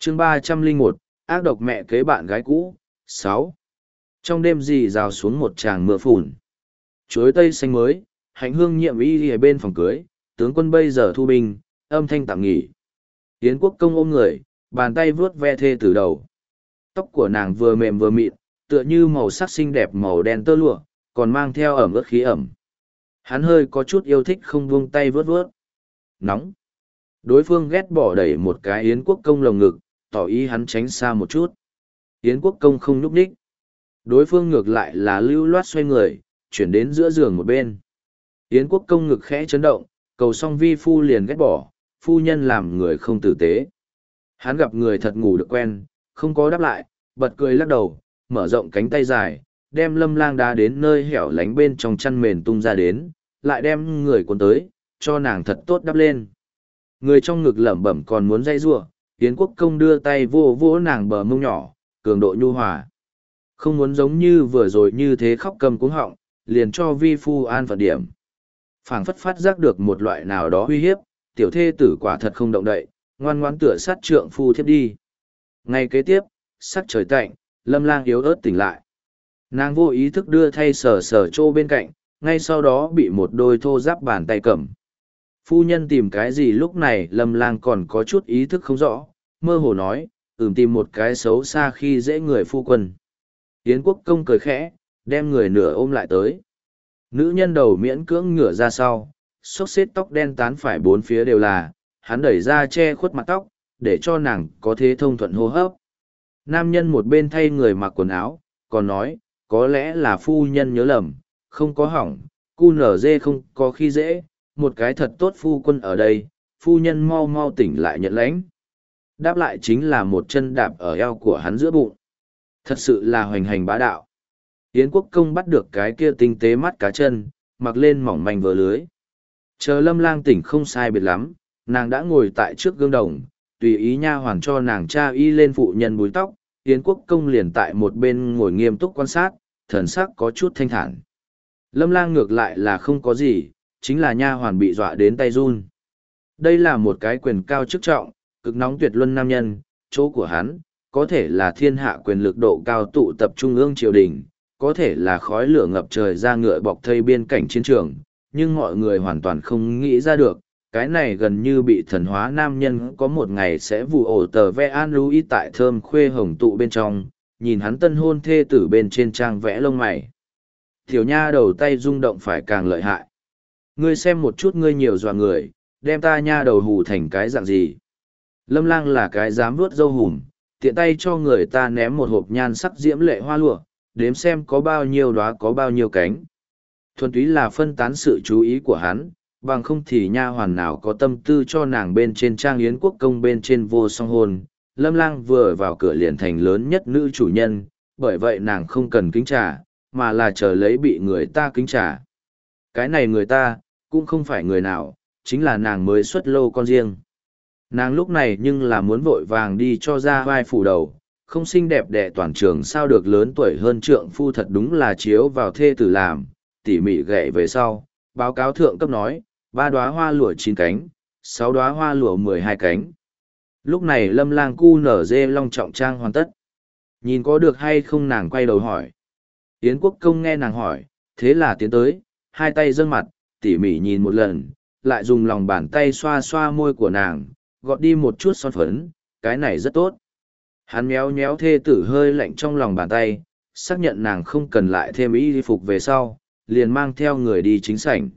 chương 301, ác độc mẹ kế bạn gái cũ. 6. Trong đêm rì rào xuống một tràng mưa phùn. Chuối tây xanh mới, hạnh hương nhiệm y ở bên phòng cưới, tướng quân bây giờ thu binh, âm thanh tạm nghỉ. Yến Quốc công ôm người, bàn tay vuốt ve thê từ đầu. Tóc của nàng vừa mềm vừa mịn, tựa như màu sắc xinh đẹp màu đen tơ lụa, còn mang theo ẩm ướt khí ẩm. Hắn hơi có chút yêu thích không buông tay vuốt vuốt. Nóng. Đối phương ghét bỏ đẩy một cái Yến Quốc công lồng ngực, tỏ ý hắn tránh xa một chút. Yến Quốc công không nhúc nhích. Đối phương ngược lại là lưu loát xoay người, chuyển đến giữa giường một bên. Yến Quốc công ngực khẽ chấn động, cầu xong vi phu liền ghét bỏ, phu nhân làm người không tử tế. Hắn gặp người thật ngủ được quen, không có đáp lại, bật cười lắc đầu, mở rộng cánh tay dài, đem Lâm Lang đá đến nơi hẻo lánh bên trong chăn mền tung ra đến, lại đem người cuốn tới, cho nàng thật tốt đắp lên. Người trong ngực lẩm bẩm còn muốn dây giụa, Yến Quốc công đưa tay vô vỗ nàng bờ mông nhỏ, cường độ nhu hòa. Không muốn giống như vừa rồi như thế khóc cầm cuống họng, liền cho vi phu an phận điểm. Phảng phất phát giác được một loại nào đó uy hiếp, tiểu thê tử quả thật không động đậy, ngoan ngoãn tựa sát trượng phu thiếp đi. Ngay kế tiếp, sắc trời tạnh, Lâm Lang yếu ớt tỉnh lại. Nàng vô ý thức đưa thay sờ sờ trô bên cạnh, ngay sau đó bị một đôi thô giáp bàn tay cầm. Phu nhân tìm cái gì lúc này Lâm Lang còn có chút ý thức không rõ, mơ hồ nói, tìm một cái xấu xa khi dễ người phu quân. Yến Quốc công cười khẽ, đem người nửa ôm lại tới. Nữ nhân đầu miễn cưỡng ngửa ra sau, xốc xếp tóc đen tán phải bốn phía đều là, hắn đẩy ra che khuất mặt tóc, để cho nàng có thế thông thuận hô hấp. Nam nhân một bên thay người mặc quần áo, còn nói, có lẽ là phu nhân nhớ lầm, không có hỏng, cu nở dê không có khi dễ, một cái thật tốt phu quân ở đây, phu nhân mau mau tỉnh lại nhận lãnh. Đáp lại chính là một chân đạp ở eo của hắn giữa bụng. Thật sự là hoành hành bá đạo. Yến Quốc công bắt được cái kia tinh tế mắt cá chân, mặc lên mỏng manh vờ lưới. Chờ Lâm Lang tỉnh không sai biệt lắm, nàng đã ngồi tại trước gương đồng, tùy ý nha hoàn cho nàng tra y lên phụ nhân búi tóc, Yến Quốc công liền tại một bên ngồi nghiêm túc quan sát, thần sắc có chút thanh thản. Lâm Lang ngược lại là không có gì, chính là nha hoàn bị dọa đến tay run. Đây là một cái quyền cao chức trọng, cực nóng tuyệt luân nam nhân, chỗ của hắn, có thể là thiên hạ quyền lực độ cao tụ tập trung ương triều đình, có thể là khói lửa ngập trời ra ngựa bọc thây biên cảnh chiến trường, nhưng mọi người hoàn toàn không nghĩ ra được, cái này gần như bị thần hóa nam nhân có một ngày sẽ vụ ổ tờ ve an lưu tại thơm khuê hồng tụ bên trong, nhìn hắn tân hôn thê tử bên trên trang vẽ lông mày. Tiểu nha đầu tay rung động phải càng lợi hại. Ngươi xem một chút ngươi nhiều dọa người, đem ta nha đầu hù thành cái dạng gì. Lâm Lang là cái dám vuốt râu hùm, tiện tay cho người ta ném một hộp nhan sắc diễm lệ hoa lụa, đếm xem có bao nhiêu đóa có bao nhiêu cánh. Thuần túy là phân tán sự chú ý của hắn, bằng không thì nha hoàn nào có tâm tư cho nàng bên trên trang Yến Quốc công bên trên vô song hôn. Lâm Lang vừa vào cửa liền thành lớn nhất nữ chủ nhân, bởi vậy nàng không cần kính trà, mà là chờ lấy bị người ta kính trà. Cái này người ta, cũng không phải người nào, chính là nàng mới xuất lô con riêng. Nàng lúc này nhưng là muốn vội vàng đi cho ra vai phủ đầu, không xinh đẹp đẽ toàn trường sao được lớn tuổi hơn trượng phu thật đúng là chiếu vào thê tử làm, tỉ mỉ gậy về sau, báo cáo thượng cấp nói, 3 đóa hoa lụa 9 cánh, 6 đóa hoa lụa 12 cánh. Lúc này Lâm Lang cu nở dê long trọng trang hoàn tất. Nhìn có được hay không nàng quay đầu hỏi. Yến Quốc công nghe nàng hỏi, thế là tiến tới, hai tay dâng mặt, tỉ mỉ nhìn một lần, lại dùng lòng bàn tay xoa xoa môi của nàng, gọt đi một chút son phấn, cái này rất tốt. Hắn méo méo thê tử hơi lạnh trong lòng bàn tay, xác nhận nàng không cần lại thêm y phục về sau, liền mang theo người đi chính sảnh.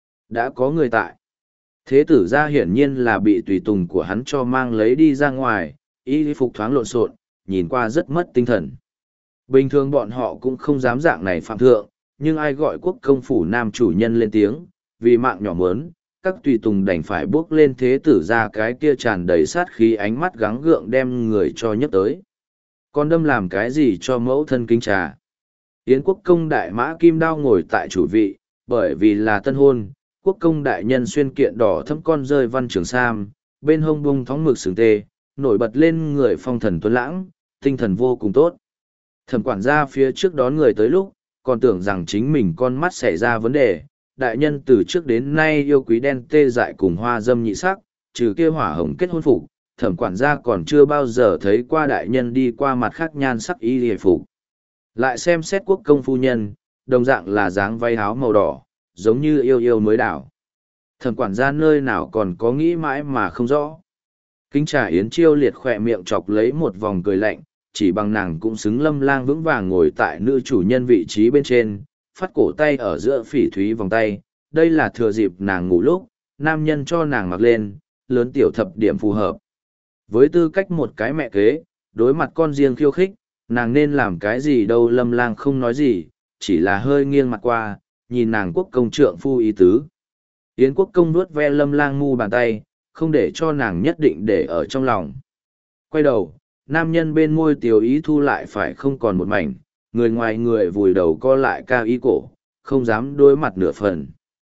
Đã có người tại. Thế tử ra hiển nhiên là bị tùy tùng của hắn cho mang lấy đi ra ngoài, y phục thoáng lộn xộn, nhìn qua rất mất tinh thần. Bình thường bọn họ cũng không dám dạng này phạm thượng, nhưng ai gọi quốc công phủ nam chủ nhân lên tiếng, vì mạng nhỏ mớn, các tùy tùng đành phải bước lên thế tử ra cái kia tràn đầy sát khí ánh mắt gắng gượng đem người cho nhấc tới. Con đâm làm cái gì cho mẫu thân kính trà? Yến Quốc công đại mã kim đao ngồi tại chủ vị, bởi vì là tân hôn, quốc công đại nhân xuyên kiện đỏ thâm con rơi văn trường sam, bên hông bung thóng mực sừng tê, nổi bật lên người phong thần tuấn lãng, tinh thần vô cùng tốt. Thẩm quản gia phía trước đón người tới lúc, còn tưởng rằng chính mình con mắt xảy ra vấn đề, đại nhân từ trước đến nay yêu quý đen tê dại cùng hoa dâm nhị sắc, trừ kia hỏa hồng kết hôn phục, thẩm quản gia còn chưa bao giờ thấy qua đại nhân đi qua mặt khác nhan sắc y hề phục. Lại xem xét quốc công phu nhân, đồng dạng là dáng váy áo màu đỏ, giống như yêu yêu mới đảo. Thẩm quản gia nơi nào còn có nghĩ mãi mà không rõ. Kính trà Yến Chiêu Liệt khỏe miệng chọc lấy một vòng cười lạnh, chỉ bằng nàng cũng xứng Lâm Lang vững vàng ngồi tại nữ chủ nhân vị trí bên trên, phát cổ tay ở giữa phỉ thúy vòng tay. Đây là thừa dịp nàng ngủ lúc, nam nhân cho nàng mặc lên, lớn tiểu thập điểm phù hợp. Với tư cách một cái mẹ kế, đối mặt con riêng khiêu khích, nàng nên làm cái gì đâu. Lâm Lang không nói gì, chỉ là hơi nghiêng mặt qua, nhìn nàng quốc công trượng phu ý tứ. Yến quốc công nuốt ve Lâm Lang mu bàn tay, không để cho nàng nhất định để ở trong lòng. Quay đầu, nam nhân bên môi tiểu ý thu lại phải không còn một mảnh, người ngoài người vùi đầu co lại cao ý cổ, không dám đối mặt nửa phần.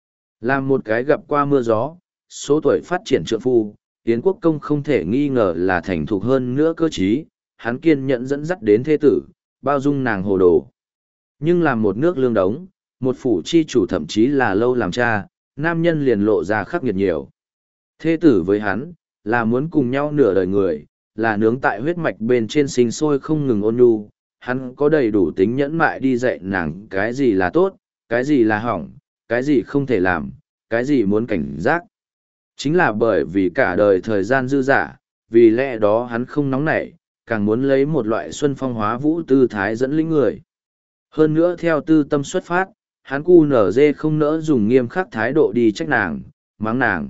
Làm một cái gặp qua mưa gió, số tuổi phát triển trượng phu, Yến quốc công không thể nghi ngờ là thành thục hơn nữa cơ trí, hắn kiên nhẫn dẫn dắt đến thế tử, bao dung nàng hồ đồ. Nhưng làm một nước lương đống, một phủ chi chủ thậm chí là lâu làm cha, nam nhân liền lộ ra khắc nghiệt nhiều. Thế tử với hắn, là muốn cùng nhau nửa đời người, là nướng tại huyết mạch bên trên sinh sôi không ngừng ôn nhu, hắn có đầy đủ tính nhẫn mại đi dạy nàng cái gì là tốt, cái gì là hỏng, cái gì không thể làm, cái gì muốn cảnh giác. Chính là bởi vì cả đời thời gian dư dả, vì lẽ đó hắn không nóng nảy, càng muốn lấy một loại xuân phong hóa vũ tư thái dẫn lĩnh người. Hơn nữa theo tư tâm xuất phát, hắn cu nở dê không nỡ dùng nghiêm khắc thái độ đi trách nàng, mắng nàng.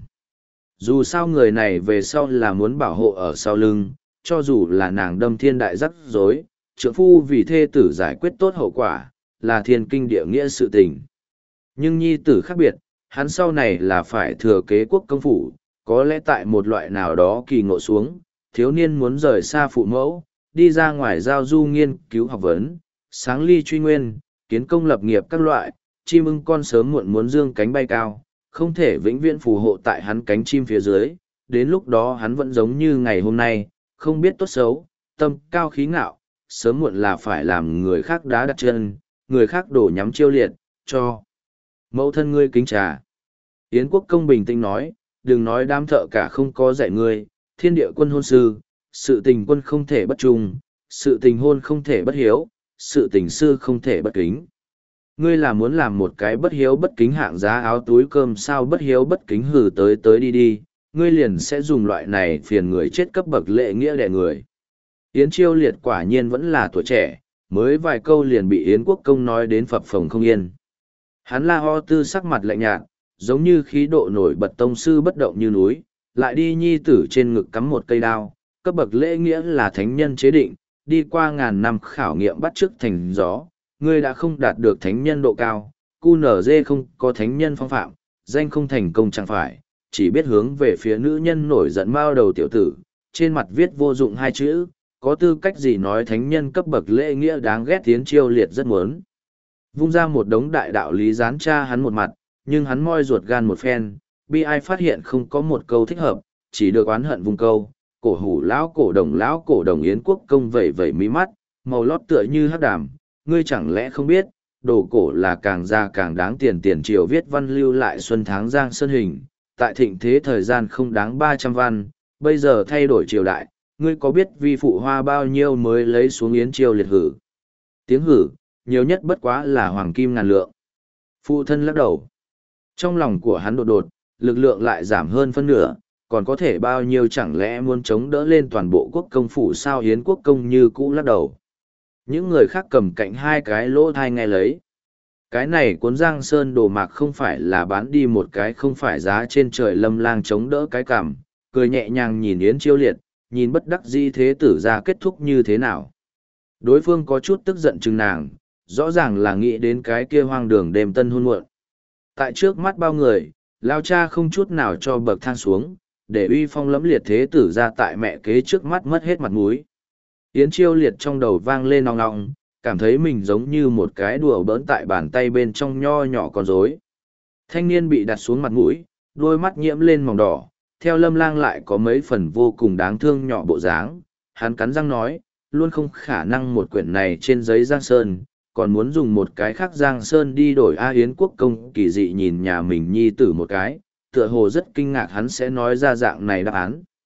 Dù sao người này về sau là muốn bảo hộ ở sau lưng, cho dù là nàng đâm thiên đại rắc rối, trượng phu vì thê tử giải quyết tốt hậu quả, là thiên kinh địa nghĩa sự tình. Nhưng nhi tử khác biệt, hắn sau này là phải thừa kế quốc công phủ, có lẽ tại một loại nào đó kỳ ngộ xuống, thiếu niên muốn rời xa phụ mẫu, đi ra ngoài giao du nghiên cứu học vấn, sáng ly truy nguyên, kiến công lập nghiệp các loại, chim ưng con sớm muộn muốn dương cánh bay cao, không thể vĩnh viễn phù hộ tại hắn cánh chim phía dưới, đến lúc đó hắn vẫn giống như ngày hôm nay, không biết tốt xấu, tâm cao khí ngạo, sớm muộn là phải làm người khác đá đặt chân, người khác đổ nhắm chiêu liệt, cho mẫu thân ngươi kính trà. Yến quốc công bình tĩnh nói, đừng nói đám thợ cả không có dạy ngươi, thiên địa quân hôn sư, sự tình quân không thể bất trung, sự tình hôn không thể bất hiếu, sự tình sư không thể bất kính. Ngươi là muốn làm một cái bất hiếu bất kính hạng giá áo túi cơm sao bất hiếu bất kính hử tới tới đi đi, ngươi liền sẽ dùng loại này phiền người chết cấp bậc lệ nghĩa đẻ người. Yến Chiêu Liệt quả nhiên vẫn là tuổi trẻ, mới vài câu liền bị Yến Quốc Công nói đến phập phồng không yên. Hắn la ho tư sắc mặt lạnh nhạt, giống như khí độ nổi bật tông sư bất động như núi, lại đi nhi tử trên ngực cắm một cây đao, cấp bậc lễ nghĩa là thánh nhân chế định, đi qua ngàn năm khảo nghiệm bắt chước thành gió, ngươi đã không đạt được thánh nhân độ cao, QNZ không có thánh nhân phong phạm, danh không thành công chẳng phải, chỉ biết hướng về phía nữ nhân nổi giận mao đầu tiểu tử, trên mặt viết vô dụng hai chữ, có tư cách gì nói thánh nhân cấp bậc lễ nghĩa đáng ghét. Tiến Chiêu Liệt rất muốn vung ra một đống đại đạo lý gián tra hắn một mặt, nhưng hắn moi ruột gan một phen, bi ai phát hiện không có một câu thích hợp, chỉ được oán hận vung câu, cổ hủ lão cổ đồng Yến Quốc Công vẩy vẩy mí mắt, màu lót tựa như hắc đàm, ngươi chẳng lẽ không biết, đồ cổ là càng già càng đáng tiền. Tiền triều viết văn lưu lại xuân tháng giang sơn hình, tại thịnh thế thời gian không đáng 300 văn, bây giờ thay đổi triều đại, ngươi có biết vi phụ hoa bao nhiêu mới lấy xuống Yến Chiêu Liệt hử? Tiếng hử, nhiều nhất bất quá là hoàng kim ngàn lượng. Phụ thân lắc đầu. Trong lòng của hắn đột đột, lực lượng lại giảm hơn phân nửa, còn có thể bao nhiêu chẳng lẽ muốn chống đỡ lên toàn bộ quốc công phủ sao? Yến Quốc Công như cũ lắc đầu. Những người khác cầm cạnh hai cái lỗ thai nghe lấy. Cái này cuốn giang sơn đồ mạc không phải là bán đi một cái không phải giá trên trời. Lâm Lang chống đỡ cái cằm, cười nhẹ nhàng nhìn Yến Chiêu Liệt, nhìn bất đắc dĩ thế tử ra kết thúc như thế nào. Đối phương có chút tức giận chừng nàng, rõ ràng là nghĩ đến cái kia hoang đường đêm tân hôn muộn. Tại trước mắt bao người, lao cha không chút nào cho bậc thang xuống, để uy phong lẫm liệt thế tử ra tại mẹ kế trước mắt mất hết mặt mũi. Yến Chiêu Liệt trong đầu vang lên nong nong, cảm thấy mình giống như một cái đùa bỡn tại bàn tay bên trong nho nhỏ con rối. Thanh niên bị đặt xuống mặt mũi, đôi mắt nhiễm lên màu đỏ, theo Lâm Lang lại có mấy phần vô cùng đáng thương nhỏ bộ dáng. Hắn cắn răng nói, luôn không khả năng một quyển này trên giấy giang sơn, còn muốn dùng một cái khác giang sơn đi đổi. A Yến Quốc Công kỳ dị nhìn nhà mình nhi tử một cái, tựa hồ rất kinh ngạc hắn sẽ nói ra dạng này đáp án.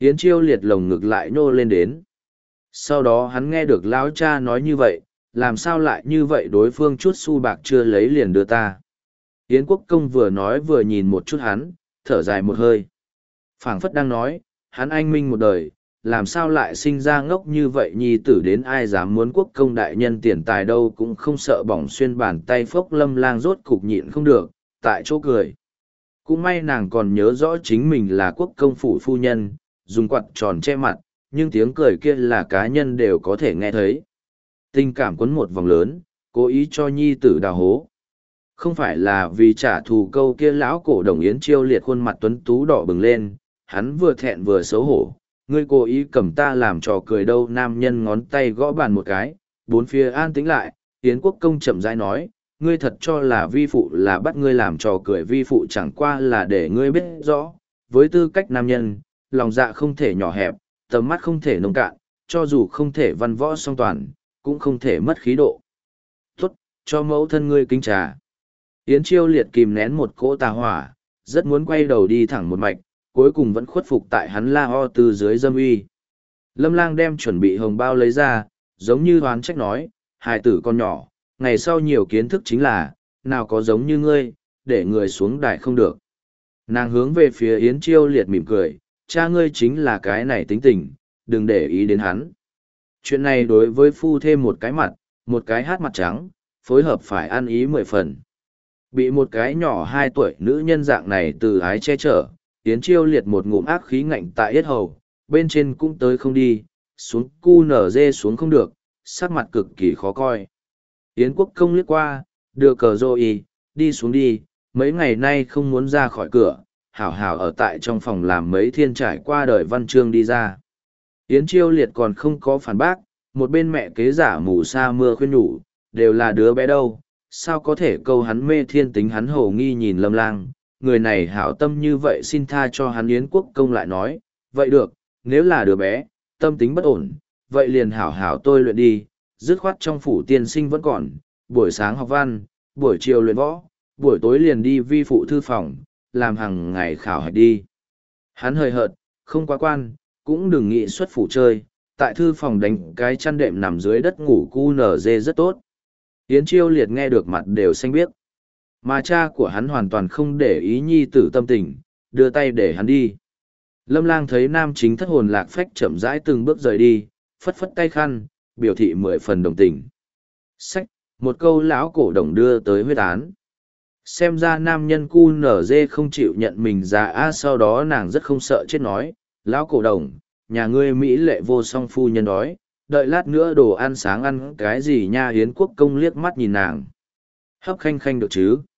Yến Chiêu Liệt lồng ngực lại nhô lên đến. Sau đó hắn nghe được lão cha nói như vậy, làm sao lại như vậy, đối phương chút xu bạc chưa lấy liền đưa ta. Yến Quốc Công vừa nói vừa nhìn một chút hắn, thở dài một hơi. Phảng phất đang nói, hắn anh minh một đời, làm sao lại sinh ra ngốc như vậy, nhi tử đến ai dám muốn Quốc Công đại nhân tiền tài đâu, cũng không sợ bỏng xuyên bàn tay phốc. Lâm Lang rốt cục nhịn không được, tại chỗ cười. Cũng may nàng còn nhớ rõ chính mình là Quốc Công phủ phu nhân, dùng quạt tròn che mặt, nhưng tiếng cười kia là cá nhân đều có thể nghe thấy. Tình cảm quấn một vòng lớn, cố ý cho nhi tử đào hố. Không phải là vì trả thù câu kia, lão cổ đồng Yến Chiêu Liệt khuôn mặt tuấn tú đỏ bừng lên, hắn vừa thẹn vừa xấu hổ. Ngươi cố ý cầm ta làm trò cười đâu. Nam nhân ngón tay gõ bàn một cái, bốn phía an tĩnh lại. Yến Quốc Công chậm rãi nói, ngươi thật cho là vi phụ là bắt ngươi làm trò cười, vi phụ chẳng qua là để ngươi biết rõ, với tư cách nam nhân, lòng dạ không thể nhỏ hẹp, tầm mắt không thể nông cạn, cho dù không thể văn võ song toàn, cũng không thể mất khí độ. Tốt, cho mẫu thân ngươi kính trà. Yến Chiêu Liệt kìm nén một cỗ tà hỏa, rất muốn quay đầu đi thẳng một mạch, cuối cùng vẫn khuất phục tại hắn la ho từ dưới dâm uy. Lâm Lang đem chuẩn bị hồng bao lấy ra, giống như hoán trách nói, hài tử con nhỏ, ngày sau nhiều kiến thức chính là, nào có giống như ngươi, để người xuống đài không được. Nàng hướng về phía Yến Chiêu Liệt mỉm cười, cha ngươi chính là cái này tính tình, đừng để ý đến hắn. Chuyện này đối với phu thêm một cái mặt, một cái hát mặt trắng, phối hợp phải ăn ý 10 phần. Bị một cái nhỏ 2 tuổi nữ nhân dạng này từ ái che chở, Yến Chiêu Liệt một ngụm ác khí ngạnh tại yết hầu, bên trên cũng tới không đi, xuống cu nở dê xuống không được, sắc mặt cực kỳ khó coi. Yến Quốc Công liếc qua, đưa cờ rồi, đi xuống đi, mấy ngày nay không muốn ra khỏi cửa, hảo hảo ở tại trong phòng làm mấy thiên trải qua đời văn chương đi ra. Yến Chiêu Liệt còn không có phản bác, một bên mẹ kế giả mù sa mưa khuyên nhủ, đều là đứa bé đâu, sao có thể câu hắn mê thiên tính. Hắn hổ nghi nhìn Lâm Lang, người này hảo tâm như vậy xin tha cho hắn. Yến Quốc Công lại nói, vậy được, nếu là đứa bé, tâm tính bất ổn, vậy liền hảo hảo tôi luyện đi, dứt khoát trong phủ tiên sinh vẫn còn, buổi sáng học văn, buổi chiều luyện võ, buổi tối liền đi vi phụ thư phòng, làm hàng ngày khảo hạch đi. Hắn hời hợt, không quá quan, cũng đừng nghĩ xuất phủ chơi, tại thư phòng đánh cái chăn đệm nằm dưới đất ngủ cu nở dê rất tốt. Yến Chiêu Liệt nghe được mặt đều xanh biếc. Mà cha của hắn hoàn toàn không để ý nhi tử tâm tình, đưa tay để hắn đi. Lâm Lang thấy nam chính thất hồn lạc phách chậm rãi từng bước rời đi, phất phất tay khăn, biểu thị 10 phần đồng tình. Sách, một câu lão cổ đồng đưa tới huyết án. Xem ra nam nhân cu nở dê không chịu nhận mình ra. Sau đó nàng rất không sợ chết nói, lão cổ đồng, nhà ngươi mỹ lệ vô song phu nhân đói, đợi lát nữa đồ ăn sáng ăn cái gì nha. Yến Quốc Công liếc mắt nhìn nàng. Hấp khanh khanh được chứ.